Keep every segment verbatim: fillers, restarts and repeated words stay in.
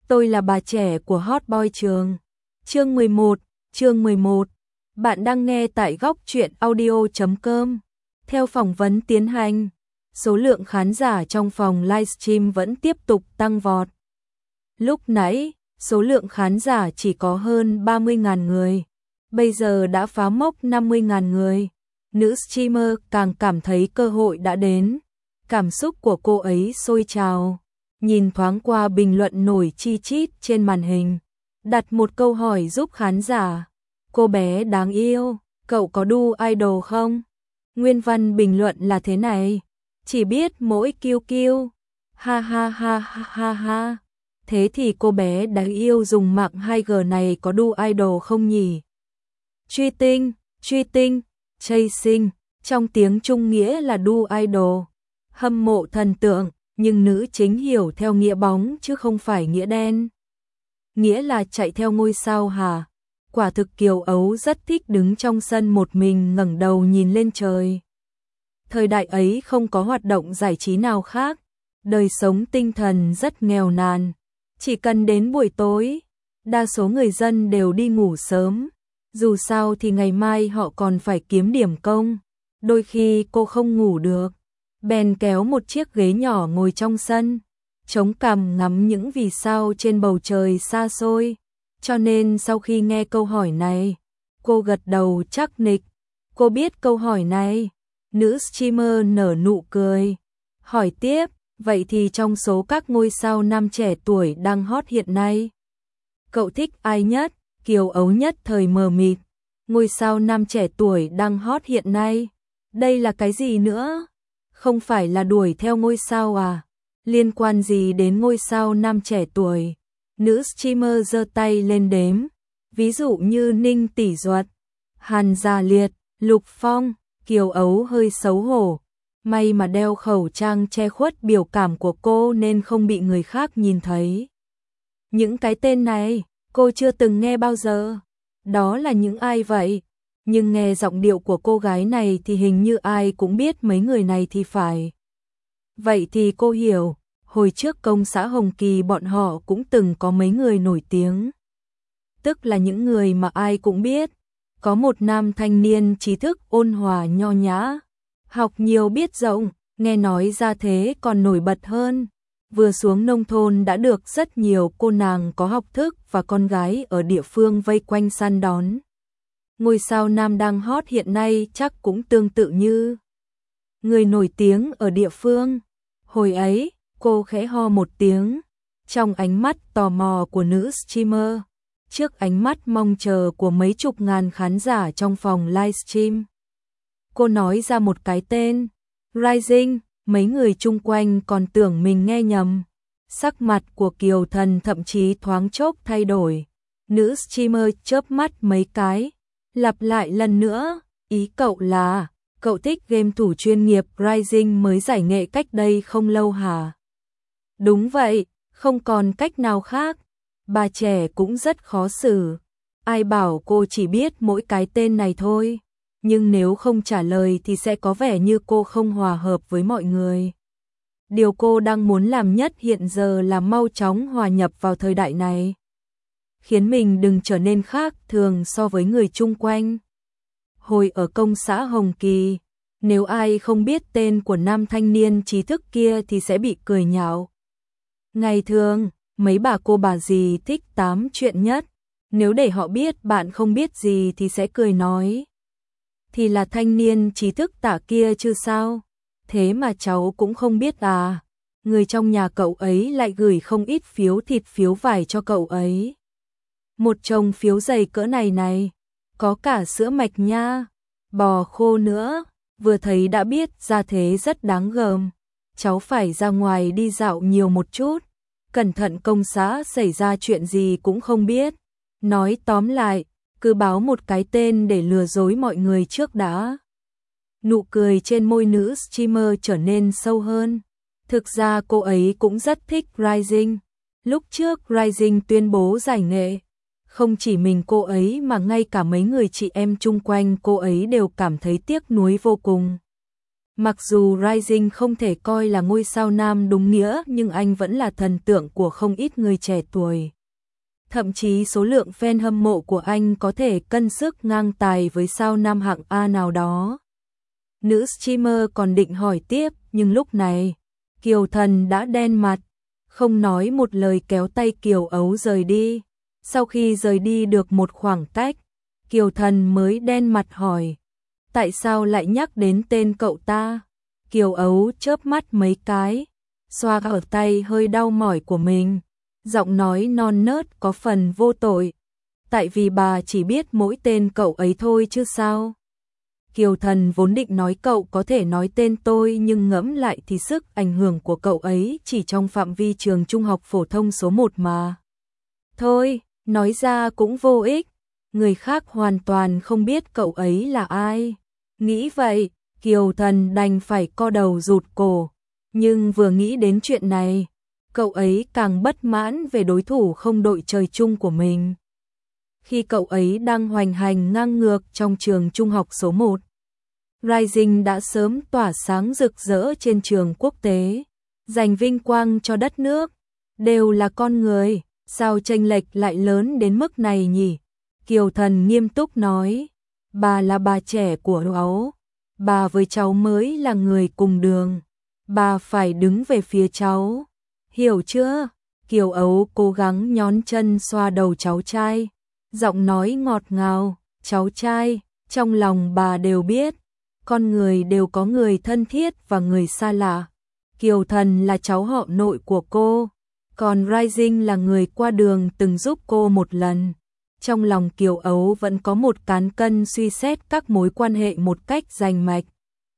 Tôi là bà trẻ của Hot Boy Trường. Chương mười một, chương mười một. Bạn đang nghe tại góc truyện audio chấm com. Theo phỏng vấn tiến hành, số lượng khán giả trong phòng livestream vẫn tiếp tục tăng vọt. Lúc nãy, số lượng khán giả chỉ có hơn ba mươi nghìn người, bây giờ đã phá mốc năm mươi nghìn người. Nữ streamer càng cảm thấy cơ hội đã đến. Cảm xúc của cô ấy sôi trào. Nhìn thoáng qua bình luận nổi chi chít trên màn hình, đặt một câu hỏi giúp khán giả. Cô bé đáng yêu, cậu có đu idol không? Nguyên văn bình luận là thế này: chỉ biết mỗi kiêu kiêu. Ha ha ha ha ha ha. Thế thì cô bé đáng yêu dùng mạng hai G này có đu idol không nhỉ? Truy tinh, truy tinh, chasing, trong tiếng Trung nghĩa là đu idol, hâm mộ thần tượng. Nhưng nữ chính hiểu theo nghĩa bóng chứ không phải nghĩa đen. Nghĩa là chạy theo ngôi sao hả? Quả thực Kiều Ấu rất thích đứng trong sân một mình ngẩng đầu nhìn lên trời. Thời đại ấy không có hoạt động giải trí nào khác, đời sống tinh thần rất nghèo nàn. Chỉ cần đến buổi tối, đa số người dân đều đi ngủ sớm. Dù sao thì ngày mai họ còn phải kiếm điểm công. Đôi khi cô không ngủ được, bèn kéo một chiếc ghế nhỏ ngồi trong sân, chống cằm ngắm những vì sao trên bầu trời xa xôi. Cho nên sau khi nghe câu hỏi này, cô gật đầu chắc nịch. Cô biết câu hỏi này. Nữ streamer nở nụ cười, hỏi tiếp, vậy thì trong số các ngôi sao nam trẻ tuổi đang hot hiện nay, cậu thích ai nhất? Kiều Ấu nhất thời mờ mịt. Ngôi sao nam trẻ tuổi đang hot hiện nay? Đây là cái gì nữa? Không phải là đuổi theo ngôi sao à? Liên quan gì đến ngôi sao nam trẻ tuổi? Nữ streamer giơ tay lên đếm, ví dụ như Ninh Tỷ Duật, Hàn Gia Liệt, Lục Phong. Kiều Ấu hơi xấu hổ, may mà đeo khẩu trang che khuất biểu cảm của cô nên không bị người khác nhìn thấy. Những cái tên này, cô chưa từng nghe bao giờ. Đó là những ai vậy? Nhưng nghe giọng điệu của cô gái này thì hình như ai cũng biết mấy người này thì phải. Vậy thì cô hiểu, hồi trước công xã Hồng Kỳ bọn họ cũng từng có mấy người nổi tiếng. Tức là những người mà ai cũng biết. Có một nam thanh niên trí thức ôn hòa nho nhã, học nhiều biết rộng, nghe nói ra thế còn nổi bật hơn. Vừa xuống nông thôn đã được rất nhiều cô nàng có học thức và con gái ở địa phương vây quanh săn đón. Ngôi sao nam đang hot hiện nay chắc cũng tương tự như người nổi tiếng ở địa phương. Hồi ấy, cô khẽ ho một tiếng, trong ánh mắt tò mò của nữ streamer, trước ánh mắt mong chờ của mấy chục ngàn khán giả trong phòng livestream, cô nói ra một cái tên, Rising. Mấy người chung quanh còn tưởng mình nghe nhầm. Sắc mặt của Kiều Thần thậm chí thoáng chốc thay đổi. Nữ streamer chớp mắt mấy cái, lặp lại lần nữa, ý cậu là cậu thích game thủ chuyên nghiệp Rising mới giải nghệ cách đây không lâu hả? Đúng vậy, không còn cách nào khác. Bà trẻ cũng rất khó xử. Ai bảo cô chỉ biết mỗi cái tên này thôi. Nhưng nếu không trả lời thì sẽ có vẻ như cô không hòa hợp với mọi người. Điều cô đang muốn làm nhất hiện giờ là mau chóng hòa nhập vào thời đại này, khiến mình đừng trở nên khác thường so với người chung quanh. Hồi ở công xã Hồng Kỳ, nếu ai không biết tên của nam thanh niên trí thức kia thì sẽ bị cười nhạo. Ngày thường, mấy bà cô bà dì thích tám chuyện nhất. Nếu để họ biết bạn không biết gì thì sẽ cười nói, thì là thanh niên trí thức tả kia chứ sao? Thế mà cháu cũng không biết à? Người trong nhà cậu ấy lại gửi không ít phiếu thịt phiếu vải cho cậu ấy. Một chồng phiếu dày cỡ này này, có cả sữa mạch nha, bò khô nữa, vừa thấy đã biết ra thế rất đáng gờm. Cháu phải ra ngoài đi dạo nhiều một chút, cẩn thận công xã xảy ra chuyện gì cũng không biết. Nói tóm lại, cứ báo một cái tên để lừa dối mọi người trước đã. Nụ cười trên môi nữ streamer trở nên sâu hơn. Thực ra cô ấy cũng rất thích Rising. Lúc trước Rising tuyên bố giải nghệ, không chỉ mình cô ấy mà ngay cả mấy người chị em chung quanh cô ấy đều cảm thấy tiếc nuối vô cùng. Mặc dù Rising không thể coi là ngôi sao nam đúng nghĩa nhưng anh vẫn là thần tượng của không ít người trẻ tuổi. Thậm chí số lượng fan hâm mộ của anh có thể cân sức ngang tài với sao nam hạng A nào đó. Nữ streamer còn định hỏi tiếp nhưng lúc này Kiều Thần đã đen mặt, không nói một lời kéo tay Kiều Ấu rời đi. Sau khi rời đi được một khoảng cách, Kiều Thần mới đen mặt hỏi, tại sao lại nhắc đến tên cậu ta? Kiều Ấu chớp mắt mấy cái, xoa ở tay hơi đau mỏi của mình, giọng nói non nớt có phần vô tội. Tại vì bà chỉ biết mỗi tên cậu ấy thôi chứ sao? Kiều Thần vốn định nói cậu có thể nói tên tôi nhưng ngẫm lại thì sức ảnh hưởng của cậu ấy chỉ trong phạm vi trường trung học phổ thông số một mà. Thôi, nói ra cũng vô ích, người khác hoàn toàn không biết cậu ấy là ai. Nghĩ vậy, Kiều Thần đành phải co đầu rụt cổ, nhưng vừa nghĩ đến chuyện này, cậu ấy càng bất mãn về đối thủ không đội trời chung của mình. Khi cậu ấy đang hoành hành ngang ngược trong trường trung học số một, Rising đã sớm tỏa sáng rực rỡ trên trường quốc tế, giành vinh quang cho đất nước. Đều là con người, sao chênh lệch lại lớn đến mức này nhỉ? Kiều Thần nghiêm túc nói, bà là bà trẻ của cháu, bà với cháu mới là người cùng đường, bà phải đứng về phía cháu, hiểu chưa? Kiều Ấu cố gắng nhón chân xoa đầu cháu trai, giọng nói ngọt ngào, cháu trai, trong lòng bà đều biết, con người đều có người thân thiết và người xa lạ. Kiều Thần là cháu họ nội của cô, còn Rising là người qua đường từng giúp cô một lần. Trong lòng Kiều Ấu vẫn có một cán cân suy xét các mối quan hệ một cách rành mạch.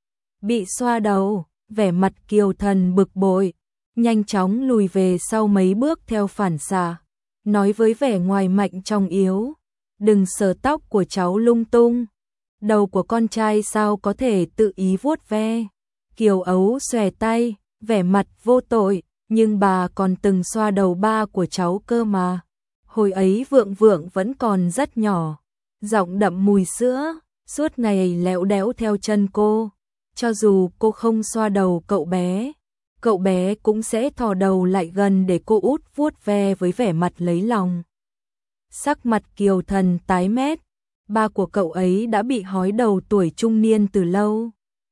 Bị xoa đầu, vẻ mặt Kiều Thần bực bội, nhanh chóng lùi về sau mấy bước theo phản xạ, nói với vẻ ngoài mạnh trong yếu, đừng sờ tóc của cháu lung tung, đầu của con trai sao có thể tự ý vuốt ve. Kiều Ấu xòe tay, vẻ mặt vô tội, nhưng bà còn từng xoa đầu ba của cháu cơ mà. Hồi ấy Vượng Vượng vẫn còn rất nhỏ, giọng đậm mùi sữa, suốt ngày léo đéo theo chân cô. Cho dù cô không xoa đầu cậu bé, cậu bé cũng sẽ thò đầu lại gần để cô út vuốt ve với vẻ mặt lấy lòng. Sắc mặt Kiều Thần tái mét, ba của cậu ấy đã bị hói đầu tuổi trung niên từ lâu.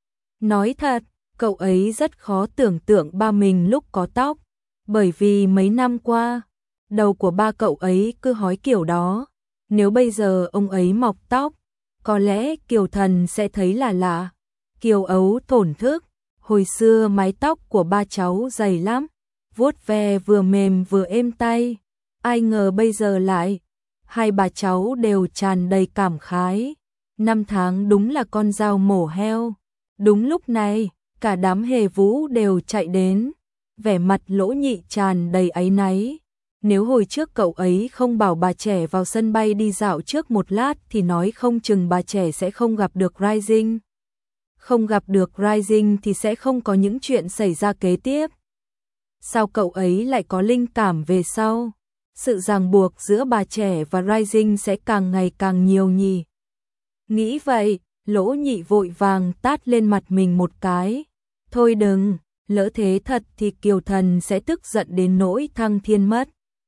Nói thật, cậu ấy rất khó tưởng tượng ba mình lúc có tóc, bởi vì mấy năm qua, đầu của ba cậu ấy cứ hói kiểu đó. Nếu bây giờ ông ấy mọc tóc, có lẽ Kiều Thần sẽ thấy là lạ. Kiều Ấu thổn thức, hồi xưa mái tóc của ba cháu dày lắm, vuốt ve vừa mềm vừa êm tay. Ai ngờ bây giờ lại, hai bà cháu đều tràn đầy cảm khái. Năm tháng đúng là con dao mổ heo. Đúng lúc này, cả đám hề vũ đều chạy đến, vẻ mặt Lỗ Nhị tràn đầy áy náy. Nếu hồi trước cậu ấy không bảo bà trẻ vào sân bay đi dạo trước một lát thì nói không chừng bà trẻ sẽ không gặp được Rising. Không gặp được Rising thì sẽ không có những chuyện xảy ra kế tiếp. Sao cậu ấy lại có linh cảm về sau? Sự ràng buộc giữa bà trẻ và Rising sẽ càng ngày càng nhiều nhỉ? Nghĩ vậy, Lỗ Nhị vội vàng tát lên mặt mình một cái. Thôi đừng, lỡ thế thật thì Kiều Thần sẽ tức giận đến nỗi thăng thiên mất.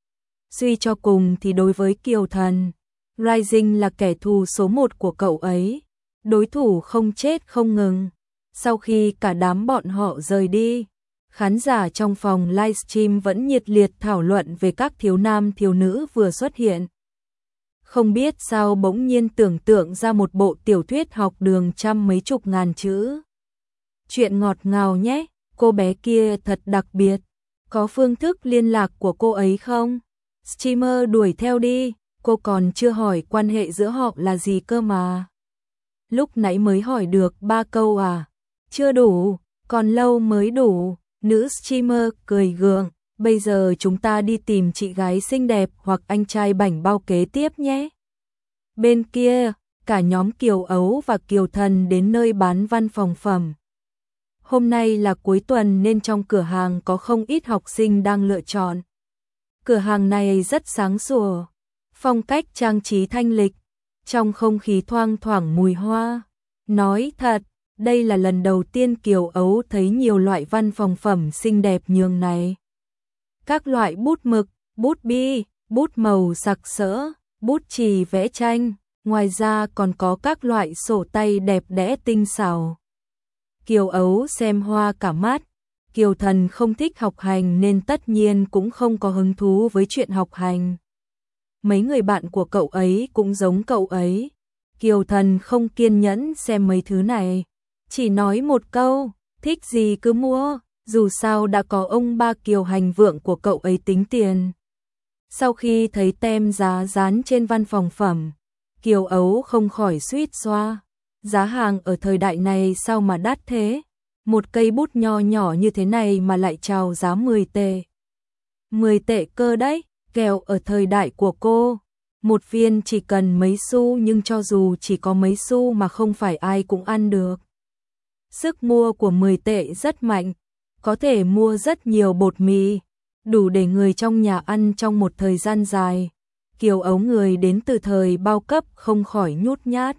Suy cho cùng thì đối với Kiều Thần, Rising là kẻ thù số một của cậu ấy, đối thủ không chết không ngừng. Sau khi cả đám bọn họ rời đi, khán giả trong phòng livestream vẫn nhiệt liệt thảo luận về các thiếu nam thiếu nữ vừa xuất hiện. Không biết sao bỗng nhiên tưởng tượng ra một bộ tiểu thuyết học đường trăm mấy chục ngàn chữ. Chuyện ngọt ngào nhé, cô bé kia thật đặc biệt. Có phương thức liên lạc của cô ấy không? Streamer đuổi theo đi, cô còn chưa hỏi quan hệ giữa họ là gì cơ mà. Lúc nãy mới hỏi được ba câu à? Chưa đủ, còn lâu mới đủ. Nữ streamer cười gượng, bây giờ chúng ta đi tìm chị gái xinh đẹp hoặc anh trai bảnh bao kế tiếp nhé. Bên kia, cả nhóm Kiều Ấu và Kiều Thần đến nơi bán văn phòng phẩm. Hôm nay là cuối tuần nên trong cửa hàng có không ít học sinh đang lựa chọn. Cửa hàng này rất sáng sủa, phong cách trang trí thanh lịch, trong không khí thoang thoảng mùi hoa. Nói thật, Đây là lần đầu tiên Kiều Ấu thấy nhiều loại văn phòng phẩm xinh đẹp nhường này. Các loại bút mực, bút bi, bút màu sặc sỡ, bút chì vẽ tranh, ngoài ra còn có các loại sổ tay đẹp đẽ tinh xảo. Kiều Ấu xem hoa cả mắt. Kiều Thần không thích học hành nên tất nhiên cũng không có hứng thú với chuyện học hành. Mấy người bạn của cậu ấy cũng giống cậu ấy. Kiều Thần không kiên nhẫn xem mấy thứ này. Chỉ nói một câu, thích gì cứ mua, dù sao đã có ông ba Kiều Hành Vượng của cậu ấy tính tiền. Sau khi thấy tem giá dán trên văn phòng phẩm, Kiều Ấu không khỏi suýt xoa. Giá hàng ở thời đại này sao mà đắt thế? Một cây bút nho nhỏ như thế này mà lại chào giá mười tệ. mười tệ cơ đấy, kẹo ở thời đại của cô. Một viên chỉ cần mấy xu, nhưng cho dù chỉ có mấy xu mà không phải ai cũng ăn được. Sức mua của mười tệ rất mạnh, có thể mua rất nhiều bột mì, đủ để người trong nhà ăn trong một thời gian dài. Kiều Ấu người đến từ thời bao cấp không khỏi nhút nhát.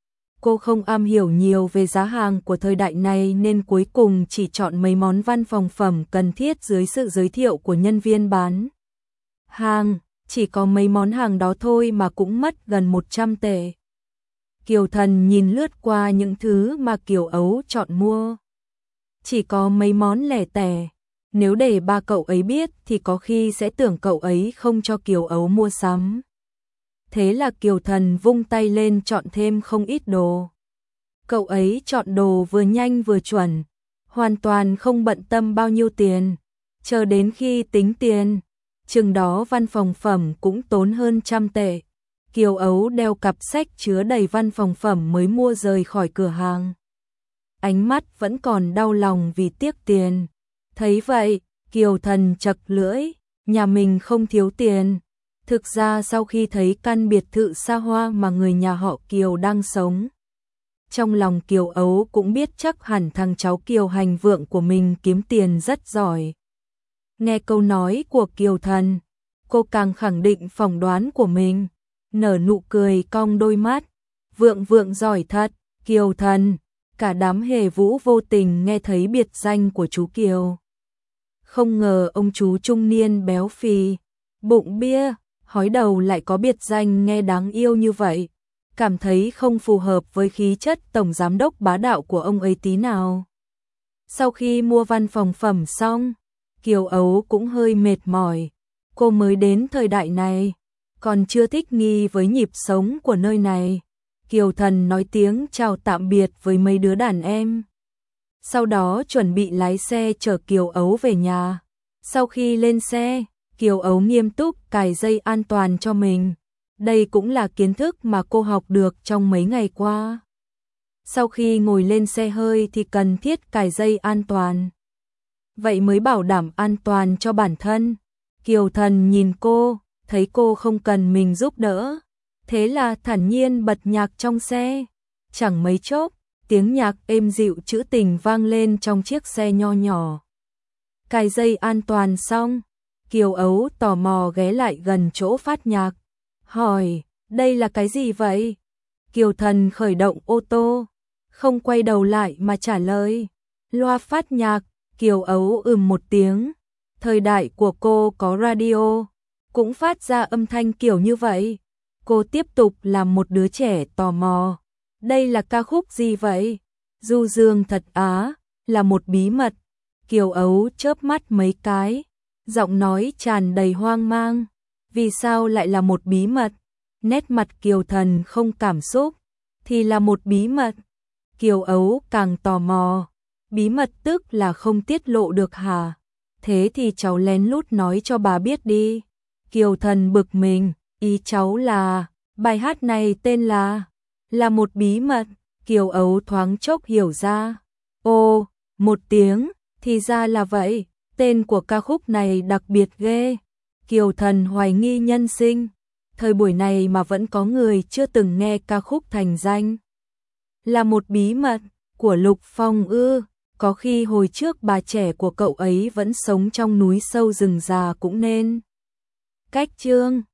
Cô không am hiểu nhiều về giá hàng của thời đại này nên cuối cùng chỉ chọn mấy món văn phòng phẩm cần thiết dưới sự giới thiệu của nhân viên bán hàng. Chỉ có mấy món hàng đó thôi mà cũng mất gần một trăm tệ. Kiều Thần nhìn lướt qua những thứ mà Kiều Ấu chọn mua. Chỉ có mấy món lẻ tẻ. Nếu để ba cậu ấy biết thì có khi sẽ tưởng cậu ấy không cho Kiều Ấu mua sắm. Thế là Kiều Thần vung tay lên chọn thêm không ít đồ. Cậu ấy chọn đồ vừa nhanh vừa chuẩn, hoàn toàn không bận tâm bao nhiêu tiền. Chờ đến khi tính tiền, chừng đó văn phòng phẩm cũng tốn hơn trăm tệ. Kiều Ấu đeo cặp sách chứa đầy văn phòng phẩm mới mua rời khỏi cửa hàng. Ánh mắt vẫn còn đau lòng vì tiếc tiền. Thấy vậy, Kiều Thần chật lưỡi, nhà mình không thiếu tiền. Thực ra sau khi thấy căn biệt thự xa hoa mà người nhà họ Kiều đang sống, trong lòng Kiều Ấu cũng biết chắc hẳn thằng cháu Kiều Hành Vượng của mình kiếm tiền rất giỏi. Nghe câu nói của Kiều Thần, cô càng khẳng định phỏng đoán của mình, nở nụ cười cong đôi mắt. Vượng Vượng giỏi thật, Kiều Thần. Cả đám hề vũ vô tình nghe thấy biệt danh của chú Kiều. Không ngờ ông chú trung niên béo phì, bụng bia, hói đầu lại có biệt danh nghe đáng yêu như vậy. Cảm thấy không phù hợp với khí chất tổng giám đốc bá đạo của ông ấy tí nào. Sau khi mua văn phòng phẩm xong, Kiều Ấu cũng hơi mệt mỏi. Cô mới đến thời đại này, còn chưa thích nghi với nhịp sống của nơi này. Kiều Thần nói tiếng chào tạm biệt với mấy đứa đàn em. Sau đó chuẩn bị lái xe chở Kiều Ấu về nhà. Sau khi lên xe, Kiều Ấu nghiêm túc cài dây an toàn cho mình. Đây cũng là kiến thức mà cô học được trong mấy ngày qua. Sau khi ngồi lên xe hơi thì cần thiết cài dây an toàn. Vậy mới bảo đảm an toàn cho bản thân. Kiều Thần nhìn cô, thấy cô không cần mình giúp đỡ. Thế là thản nhiên bật nhạc trong xe. Chẳng mấy chốc, tiếng nhạc êm dịu trữ tình vang lên trong chiếc xe nho nhỏ. Cài dây an toàn xong, Kiều Ấu tò mò ghé lại gần chỗ phát nhạc. Hỏi, đây là cái gì vậy? Kiều Thần khởi động ô tô, không quay đầu lại mà trả lời. Loa phát nhạc. Kiều Ấu ừm một tiếng. Thời đại của cô có radio, cũng phát ra âm thanh kiểu như vậy. Cô tiếp tục làm một đứa trẻ tò mò. Đây là ca khúc gì vậy? Du Dương thật á, là một bí mật. Kiều Ấu chớp mắt mấy cái, giọng nói tràn đầy hoang mang. Vì sao lại là một bí mật? Nét mặt Kiều Thần không cảm xúc, thì là một bí mật. Kiều Ấu càng tò mò. Bí mật tức là không tiết lộ được hả? Thế thì cháu lén lút nói cho bà biết đi. Kiều Thần bực mình, ý cháu là, bài hát này tên là, là một bí mật. Kiều Ấu thoáng chốc hiểu ra. Ồ, một tiếng, thì ra là vậy, tên của ca khúc này đặc biệt ghê. Kiều Thần hoài nghi nhân sinh, thời buổi này mà vẫn có người chưa từng nghe ca khúc thành danh. Là một bí mật, của Lục Phong ư? Có khi hồi trước bà trẻ của cậu ấy vẫn sống trong núi sâu rừng già cũng nên. Cách chương